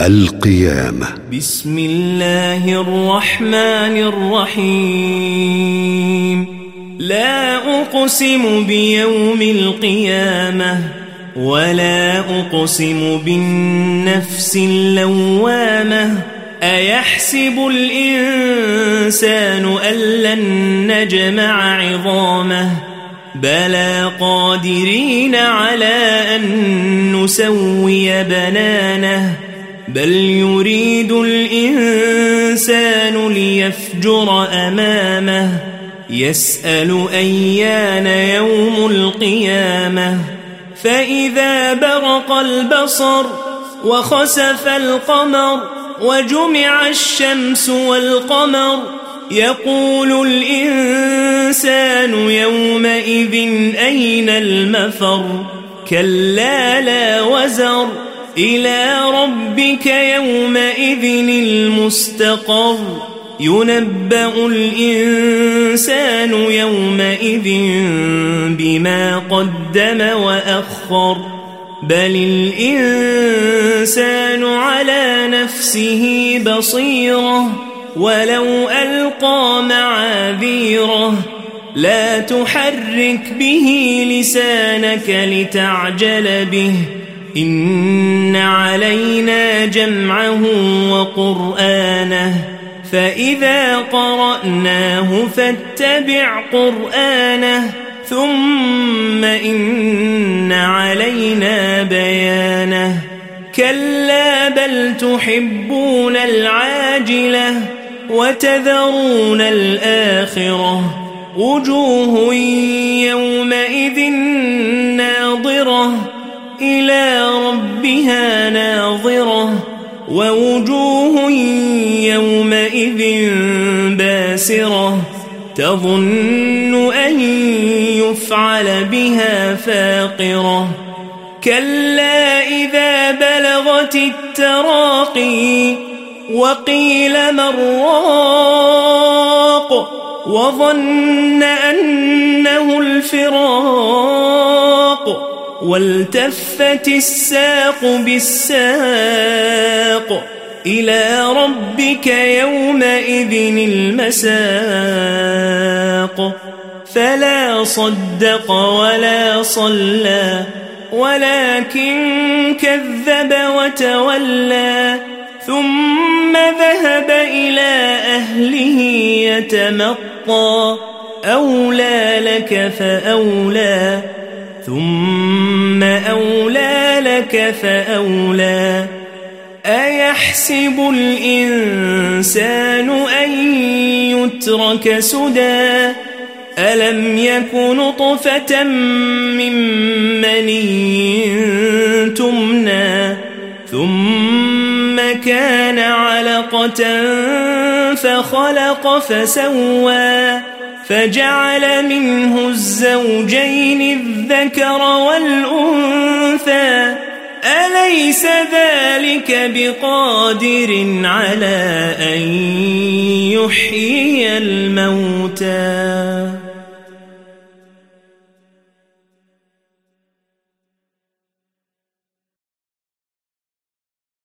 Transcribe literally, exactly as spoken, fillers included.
القيامة. بسم الله الرحمن الرحيم. لا أقسم بيوم القيامة ولا أقسم بالنفس اللوامة. أيحسب الإنسان أن لن نجمع عظامه بلى قادرين على أن نسوي بنانه بل يريد الإنسان ليفجر أمامه يسأل أيان يوم القيامة. فإذا برق البصر وخسف القمر وجمع الشمس والقمر يقول الإنسان يومئذ أين المفر. كلا لا وزر إلى ربك يومئذ المستقر. ينبأ الإنسان يومئذ بما قدم وأخر بل الإنسان على نفسه بصيرة ولو ألقى معاذيره. لا تحرك به لسانك لتعجل به إن علينا جمعه وقرآنه فإذا قرأناه فاتبع قرآنه ثم إن علينا بيانه. كلا بل تحبون العاجلة وتذرون الآخرة. وجوه يومئذ ناظرة إلى ربها ناظرة ووجوه يومئذ باسرة تظن أن يفعل بها فاقرة. كلا إذا بلغت التراقي وقيل من راق وظن أنه الفراق والتفت الساق بالساق إلى ربك يومئذ المساق. فلا صدق ولا صلى ولكن كذب وتولى ثم ذهب إلى أهله يتمطى. أولى لك فأولى ثم أولى لك فأولى. أيحسب الإنسان أن يترك سدى ألم يك نطفة من مني تمنى ثم كان علقة فخلق فسوى فجعل منه الزوجين الذكر والأنثى. أليس ذلك بقادر على أن يحيي الموتى؟